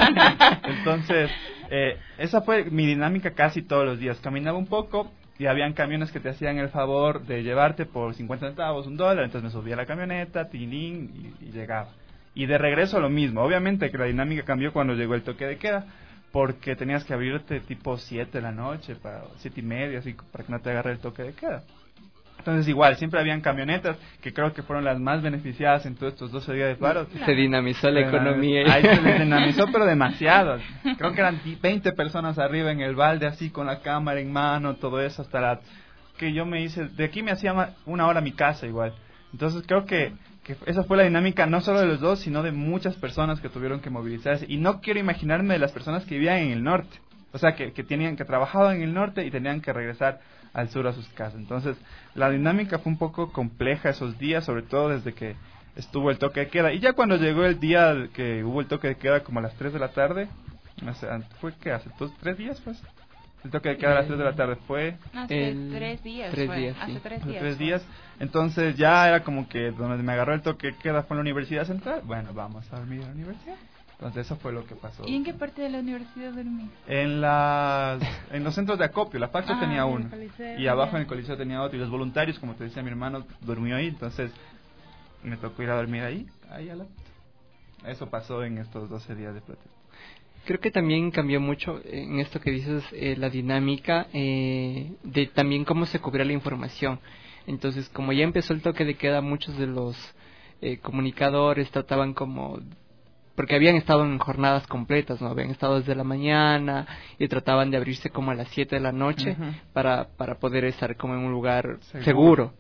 entonces eh, esa fue mi dinámica casi todos los días. Caminaba un poco y habían camiones que te hacían el favor de llevarte por cincuenta centavos, un dólar, entonces me subía a la camioneta, tilín, y, y llegaba. Y de regreso lo mismo. Obviamente que la dinámica cambió cuando llegó el toque de queda, porque tenías que abrirte tipo siete de la noche, para siete y media, así, para que no te agarre el toque de queda. Entonces igual, siempre habían camionetas, que creo que fueron las más beneficiadas en todos estos doce días de paro. Se dinamizó la economía. Ahí se les dinamizó, pero demasiado. Creo que eran veinte personas arriba en el balde, así, con la cámara en mano, todo eso, hasta la... que yo me hice... De aquí me hacía una hora a mi casa igual. Entonces creo que... que esa fue la dinámica no solo de los dos, sino de muchas personas que tuvieron que movilizarse. Y no quiero imaginarme de las personas que vivían en el norte, o sea, que, que tenían que trabajaban en el norte y tenían que regresar al sur a sus casas. Entonces, la dinámica fue un poco compleja esos días, sobre todo desde que estuvo el toque de queda. Y ya cuando llegó el día que hubo el toque de queda, como a las tres de la tarde, o sea, ¿fue qué? ¿Hace dos, tres días, pues? El toque de queda a las tres de la tarde fue... Hace el... tres días. Tres fue. días, sí. Hace tres Hace días. tres días. Entonces ya era como que donde me agarró el toque de queda fue en la Universidad Central. Bueno, vamos a dormir en la universidad. Entonces eso fue lo que pasó. ¿Y en qué parte de la universidad dormí? En las en los centros de acopio. La Faxo ah, tenía uno. Coliseo, y abajo en el Coliseo tenía otro. Y los voluntarios, como te decía mi hermano, durmió ahí. Entonces me tocó ir a dormir ahí. ahí a la... Eso pasó en estos doce días de protesta. Creo que también cambió mucho en esto que dices, eh, la dinámica eh, de también cómo se cubría la información. Entonces, como ya empezó el toque de queda, muchos de los eh, comunicadores trataban como... porque habían estado en jornadas completas, ¿no? Habían estado desde la mañana y trataban de abrirse como a las siete de la noche uh-huh. para, para poder estar como en un lugar seguro. seguro.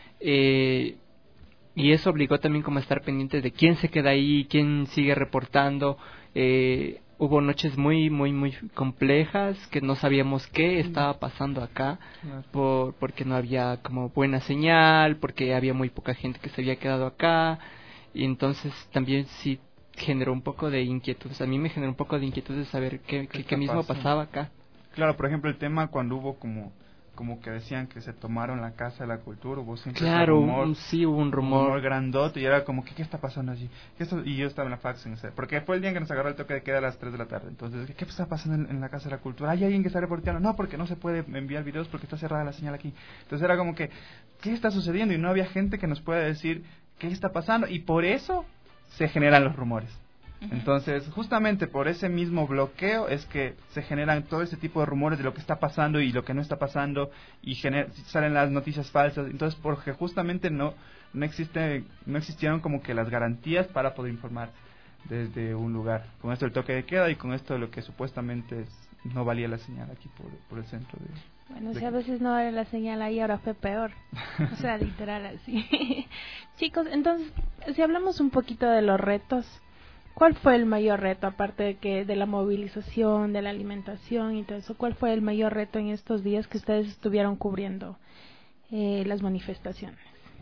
Eh, y eso obligó también como a estar pendientes de quién se queda ahí, quién sigue reportando. Eh, hubo noches muy, muy, muy complejas que no sabíamos qué estaba pasando acá, por, porque no había como buena señal, porque había muy poca gente que se había quedado acá, y entonces también sí generó un poco de inquietud. O sea, a mí me generó un poco de inquietud de saber qué, qué, qué mismo pasando? pasaba acá. Claro, por ejemplo, el tema cuando hubo como como que decían que se tomaron la Casa de la Cultura, hubo siempre claro, ese rumor, un, sí hubo un rumor. un rumor grandote, y era como que ¿qué está pasando allí? ¿Qué está? Y yo estaba en la fax, en ese, porque fue el día en que nos agarró el toque de queda a las tres de la tarde. Entonces, ¿qué está pasando en, en la Casa de la Cultura? ¿Hay alguien que está reporteando? No, porque no se puede enviar videos porque está cerrada la señal aquí. Entonces era como que ¿qué está sucediendo? Y no había gente que nos pueda decir qué está pasando, y por eso se generan los rumores. Entonces, justamente por ese mismo bloqueo es que se generan todo ese tipo de rumores de lo que está pasando y lo que no está pasando, y gener- salen las noticias falsas. Entonces, porque justamente no no existe no existieron como que las garantías para poder informar desde un lugar. Con esto el toque de queda y con esto lo que supuestamente es, no valía la señal aquí por, por el centro de... Bueno, de si a veces no vale la señal ahí, ahora fue peor. O sea, literal así. Chicos, entonces, si hablamos un poquito de los retos, ¿cuál fue el mayor reto, aparte de que de la movilización, de la alimentación y todo eso? ¿Cuál fue el mayor reto en estos días que ustedes estuvieron cubriendo eh, las manifestaciones?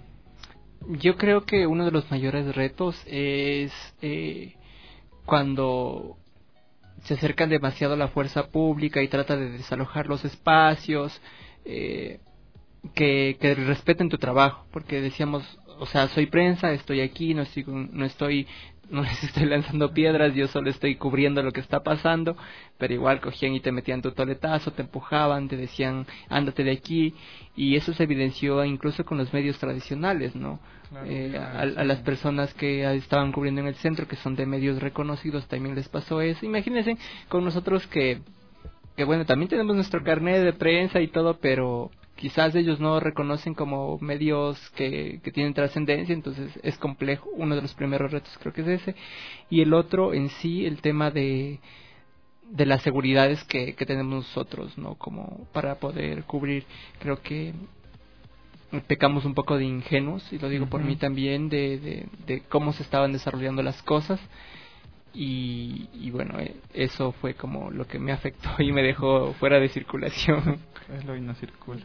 Yo creo que uno de los mayores retos es eh, cuando se acercan demasiado a la fuerza pública y trata de desalojar los espacios, eh, que, que respeten tu trabajo, porque decíamos, o sea, soy prensa, estoy aquí, no estoy, no estoy, no les estoy lanzando piedras, yo solo estoy cubriendo lo que está pasando, pero igual cogían y te metían tu toletazo, te empujaban, te decían, ándate de aquí, y eso se evidenció incluso con los medios tradicionales, ¿no? Claro, eh, claro, a, sí. a las personas que estaban cubriendo en el centro, que son de medios reconocidos, también les pasó eso. Imagínense con nosotros que, que bueno, también tenemos nuestro carnet de prensa y todo, pero quizás ellos no reconocen como medios que, que tienen trascendencia, entonces es complejo. Uno de los primeros retos creo que es ese, y el otro en sí, el tema de de las seguridades que, que tenemos nosotros, ¿no? Como para poder cubrir. Creo que pecamos un poco de ingenuos, y lo digo uh-huh. por mí también, de, de, de cómo se estaban desarrollando las cosas. Y, y bueno, eh, eso fue como lo que me afectó y me dejó fuera de circulación. Es lo y no circula.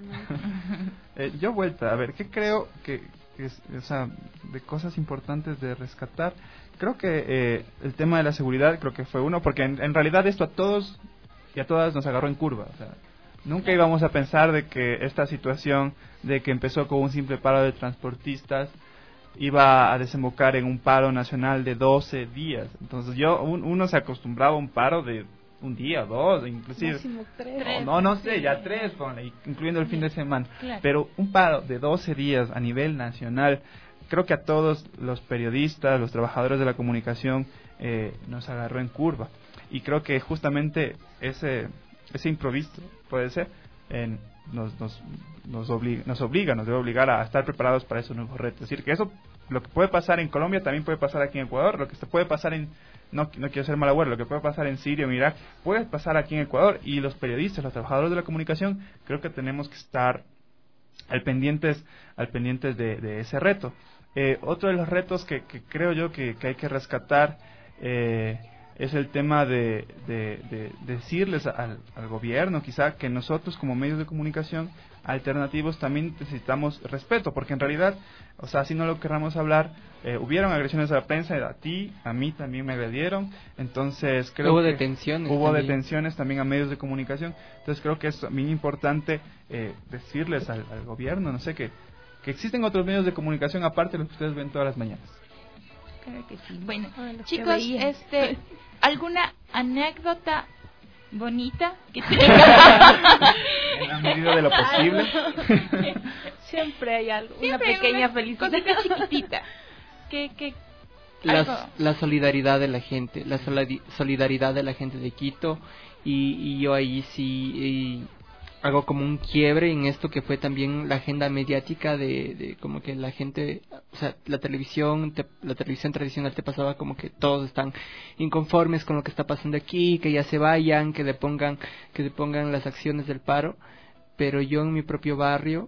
eh, yo vuelta, a ver, ¿qué creo que, que es, o sea, de cosas importantes de rescatar? Creo que eh, el tema de la seguridad creo que fue uno, porque en, en realidad esto a todos y a todas nos agarró en curva. O sea, nunca íbamos a pensar de que esta situación de que empezó con un simple paro de transportistas iba a desembocar en un paro nacional de doce días. Entonces yo un, uno se acostumbraba a un paro de un día, dos, inclusive tres. No, no, no sé, ya tres, ponle, incluyendo el fin de semana. Claro. Pero un paro de doce días a nivel nacional, creo que a todos los periodistas, los trabajadores de la comunicación eh, nos agarró en curva. Y creo que justamente ese ese improviso, puede ser, en nos nos nos obliga, nos obliga, nos debe obligar a estar preparados para esos nuevos retos. Es decir, que eso, lo que puede pasar en Colombia también puede pasar aquí en Ecuador, lo que se puede pasar en, no, no quiero ser mal agüero, lo que puede pasar en Siria o en Irak, puede pasar aquí en Ecuador, y los periodistas, los trabajadores de la comunicación, creo que tenemos que estar al pendientes, al pendientes de, de ese reto. Eh, otro de los retos que, que creo yo que, que hay que rescatar eh, es el tema de, de, de decirles al, al gobierno, quizá, que nosotros como medios de comunicación alternativos también necesitamos respeto, porque en realidad, o sea, si no lo querramos hablar, eh, hubieron agresiones a la prensa, a ti, a mí también me agredieron, entonces creo hubo que detenciones hubo también. detenciones también a medios de comunicación, entonces creo que es muy importante eh, decirles al, al gobierno, no sé, que, que existen otros medios de comunicación aparte de los que ustedes ven todas las mañanas. Claro que sí. Bueno, Ay, chicos, este, ¿alguna anécdota bonita que tenga? En la medida de lo posible. Siempre hay algo, Siempre una pequeña una felicidad cosita chiquitita. Que, que la, la solidaridad de la gente, la solidaridad de la gente de Quito, y, y yo ahí sí y hago como un quiebre en esto que fue también la agenda mediática de, de como que la gente, o sea, la televisión, te, la televisión tradicional te pasaba como que todos están inconformes con lo que está pasando aquí, que ya se vayan, que depongan, que depongan las acciones del paro, pero yo en mi propio barrio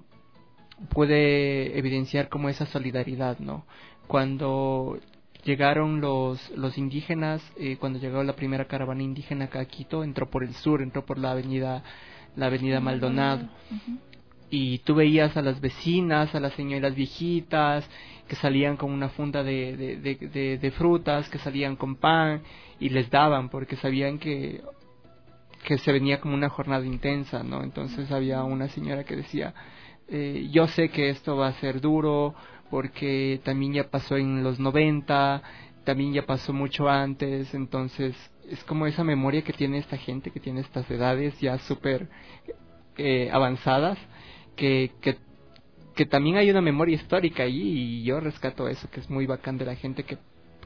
pude evidenciar como esa solidaridad, ¿no? Cuando llegaron los los indígenas, eh, cuando llegó la primera caravana indígena acá a Quito, entró por el sur, entró por la avenida la avenida Maldonado, uh-huh. y tú veías a las vecinas, a las señoras viejitas que salían con una funda de, de, de, de, de frutas, que salían con pan y les daban porque sabían que que se venía como una jornada intensa, ¿no? Entonces había una señora que decía, eh, yo sé que esto va a ser duro porque también ya pasó en los noventa, también ya pasó mucho antes, entonces es como esa memoria que tiene esta gente, que tiene estas edades ya súper eh, avanzadas, que, que que también hay una memoria histórica ahí, y yo rescato eso, que es muy bacán de la gente, que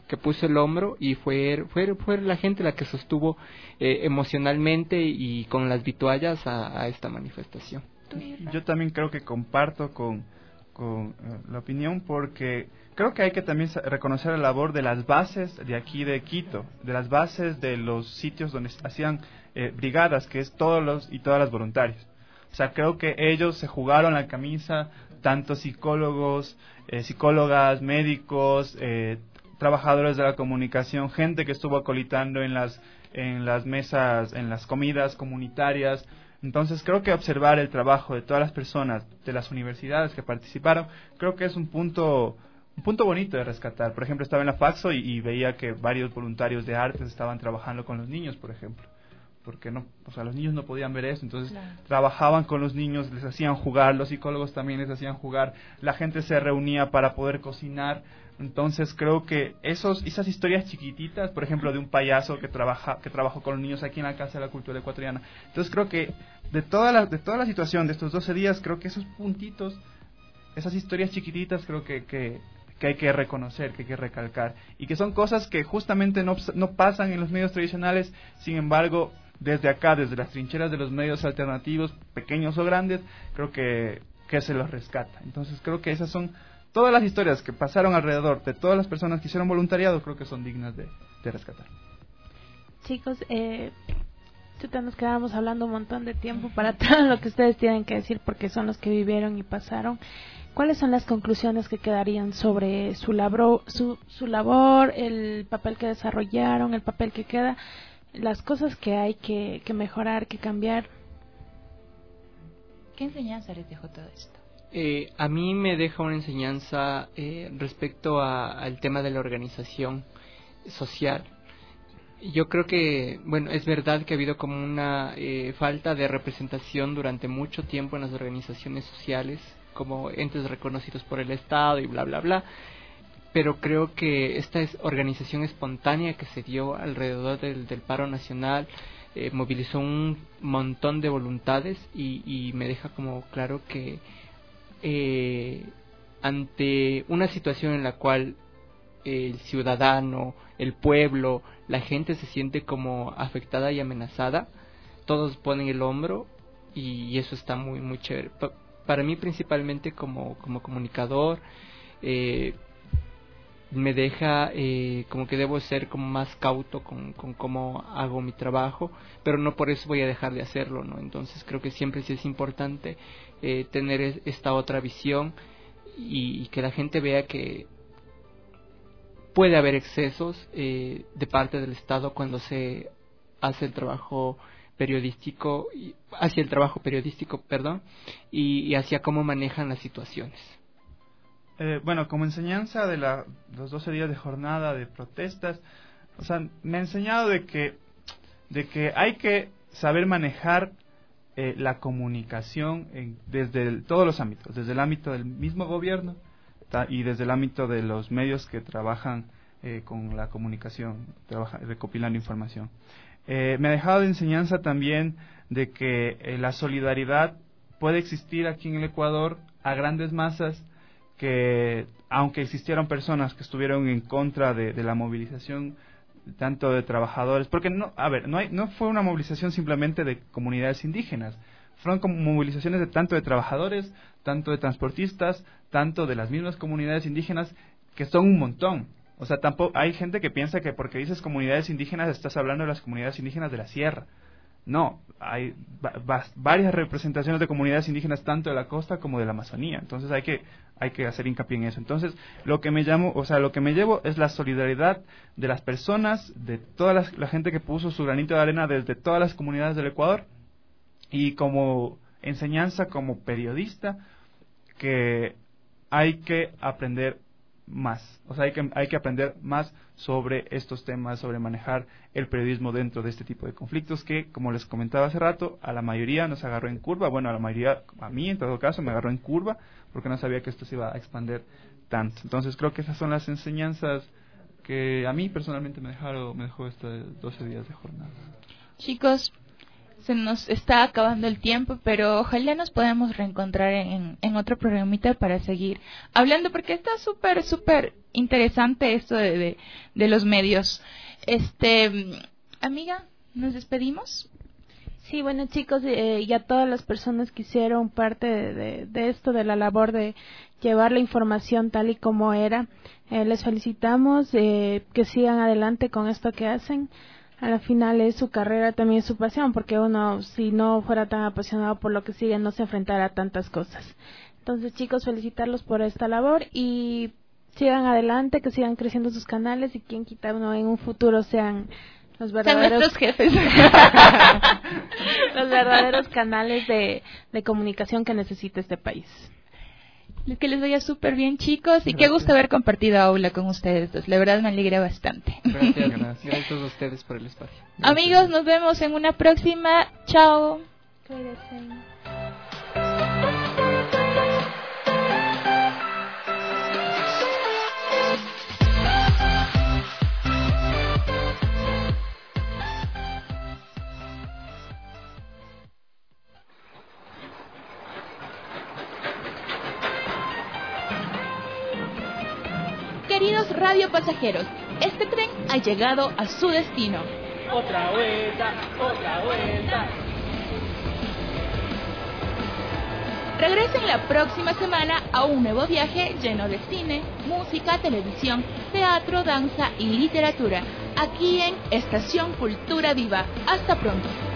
que puso el hombro y fue fue, fue la gente la que sostuvo eh, emocionalmente y con las vituallas a, a esta manifestación. Yo también creo que comparto con, con eh, la opinión, porque creo que hay que también reconocer la labor de las bases de aquí de Quito, de las bases de los sitios donde hacían eh, brigadas, que es todos los y todas las voluntarios. O sea, creo que ellos se jugaron la camisa, tanto psicólogos, eh, psicólogas, médicos, eh, trabajadores de la comunicación, gente que estuvo acolitando en las en las mesas, en las comidas comunitarias. Entonces creo que observar el trabajo de todas las personas de las universidades que participaron, creo que es un punto un punto bonito de rescatar. Por ejemplo, estaba en la Faxo y, y veía que varios voluntarios de artes estaban trabajando con los niños, por ejemplo, porque no, o sea, los niños no podían ver eso, entonces claro, trabajaban con los niños, les hacían jugar, los psicólogos también les hacían jugar, la gente se reunía para poder cocinar. Entonces creo que esos esas historias chiquititas, por ejemplo, de un payaso que trabaja que trabajó con los niños aquí en la Casa de la Cultura Ecuatoriana. Entonces creo que de toda la de toda la situación de estos doce días, creo que esos puntitos, esas historias chiquititas, creo que que que hay que reconocer, que hay que recalcar, y que son cosas que justamente no no pasan en los medios tradicionales. Sin embargo, desde acá, desde las trincheras de los medios alternativos, pequeños o grandes, creo que que se los rescata. Entonces creo que esas son todas las historias que pasaron alrededor de todas las personas que hicieron voluntariado, creo que son dignas de, de rescatar. Chicos, eh, nos quedamos hablando un montón de tiempo para todo lo que ustedes tienen que decir, porque son los que vivieron y pasaron. ¿Cuáles son las conclusiones que quedarían sobre su labor, su, su labor, el papel que desarrollaron, el papel que queda, las cosas que hay que, que mejorar, que cambiar? ¿Qué enseñanza les dejó todo esto? Eh, a mí me deja una enseñanza eh, respecto a, al tema de la organización social. Yo creo que, bueno, es verdad que ha habido como una eh, falta de representación durante mucho tiempo en las organizaciones sociales, como entes reconocidos por el Estado y bla, bla, bla, pero creo que esta es organización espontánea que se dio alrededor del, del paro nacional eh, movilizó un montón de voluntades y, y me deja como claro que Eh, ante una situación en la cual el ciudadano, el pueblo, la gente se siente como afectada y amenazada, todos ponen el hombro y eso está muy muy chévere. Pa- para mí principalmente como, como comunicador eh, me deja eh, como que debo ser como más cauto con, con cómo hago mi trabajo, pero no por eso voy a dejar de hacerlo, ¿no? Entonces creo que siempre sí es importante eh, tener es, esta otra visión y, y que la gente vea que puede haber excesos eh, de parte del Estado cuando se hace el trabajo periodístico, hacia el trabajo periodístico, perdón, y, y hacia cómo manejan las situaciones. Eh, bueno, como enseñanza de la, los doce días de jornada de protestas, o sea, me ha enseñado de que, de que hay que saber manejar eh, la comunicación en, desde el, todos los ámbitos, desde el ámbito del mismo gobierno ta, y desde el ámbito de los medios que trabajan eh, con la comunicación, trabaja, recopilando información. Eh, me ha dejado de enseñanza también de que eh, la solidaridad puede existir aquí en el Ecuador a grandes masas, que aunque existieron personas que estuvieron en contra de, de la movilización tanto de trabajadores, porque no, a ver, no hay, no fue una movilización simplemente de comunidades indígenas, fueron como movilizaciones de tanto de trabajadores, tanto de transportistas, tanto de las mismas comunidades indígenas, que son un montón. O sea, tampoco hay gente que piensa que porque dices comunidades indígenas estás hablando de las comunidades indígenas de la sierra. No, hay va, va, varias representaciones de comunidades indígenas tanto de la costa como de la Amazonía. Entonces hay que hay que hacer hincapié en eso. Entonces, lo que me llamo, o sea, lo que me llevo es la solidaridad de las personas, de toda la, la gente que puso su granito de arena desde todas las comunidades del Ecuador, y como enseñanza como periodista que hay que aprender más, o sea, hay que hay que aprender más sobre estos temas, sobre manejar el periodismo dentro de este tipo de conflictos que, como les comentaba hace rato, a la mayoría nos agarró en curva. Bueno, a la mayoría, a mí en todo caso, me agarró en curva porque no sabía que esto se iba a expandir tanto. Entonces creo que esas son las enseñanzas que a mí personalmente me dejaron, me dejó estos doce días de jornada. Chicos, se nos está acabando el tiempo, pero ojalá nos podamos reencontrar en, en otro programita para seguir hablando, porque está súper, súper interesante esto de, de, de los medios. Este, amiga, ¿nos despedimos? Sí, bueno chicos, eh, y a todas las personas que hicieron parte de, de, de esto, de la labor de llevar la información tal y como era, eh, les felicitamos, eh, que sigan adelante con esto que hacen. A la final es su carrera, también su pasión, porque uno, si no fuera tan apasionado por lo que sigue, no se enfrentara a tantas cosas. Entonces chicos, felicitarlos por esta labor y sigan adelante, que sigan creciendo sus canales y quien quita uno en un futuro sean los verdaderos nuestros jefes. Los verdaderos canales de, de comunicación que necesita este país. Que les vaya súper bien, chicos, y qué gusto haber compartido aula con ustedes dos. La verdad me alegra bastante. Gracias, gracias. Gracias a ustedes por el espacio. Gracias. Amigos, nos vemos en una próxima. Chao. Queridos radiopasajeros, este tren ha llegado a su destino. Otra vuelta, otra vuelta. Regresen la próxima semana a un nuevo viaje lleno de cine, música, televisión, teatro, danza y literatura, aquí en Estación Cultura Viva. Hasta pronto.